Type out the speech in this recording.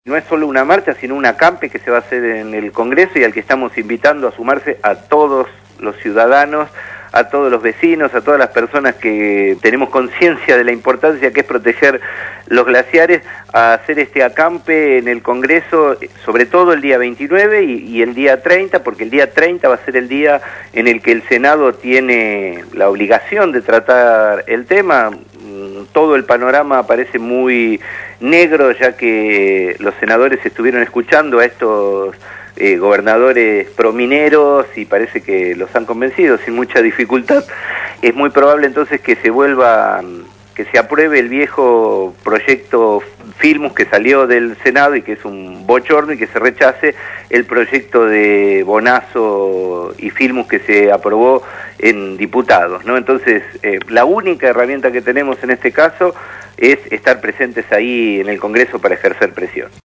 No es solo una marcha, sino un acampe que se va a hacer en el Congreso y al que estamos invitando a sumarse a todos los ciudadanos, a todos los vecinos, a todas las personas que tenemos conciencia de la importancia que es proteger los glaciares, a hacer este acampe en el Congreso, sobre todo el día 29 y el día 30, porque el día 30 va a ser el día en el que el Senado tiene la obligación de tratar el tema. Todo el panorama parece muy negro, ya que los senadores estuvieron escuchando a estos gobernadores promineros y parece que los han convencido sin mucha dificultad. Es muy probable entonces que se apruebe el viejo proyecto Filmus que salió del Senado y que es un bochorno, y que se rechace el proyecto de Bonazo y Filmus que se aprobó en diputados, ¿no? Entonces, la única herramienta que tenemos en este caso es estar presentes ahí en el Congreso para ejercer presión.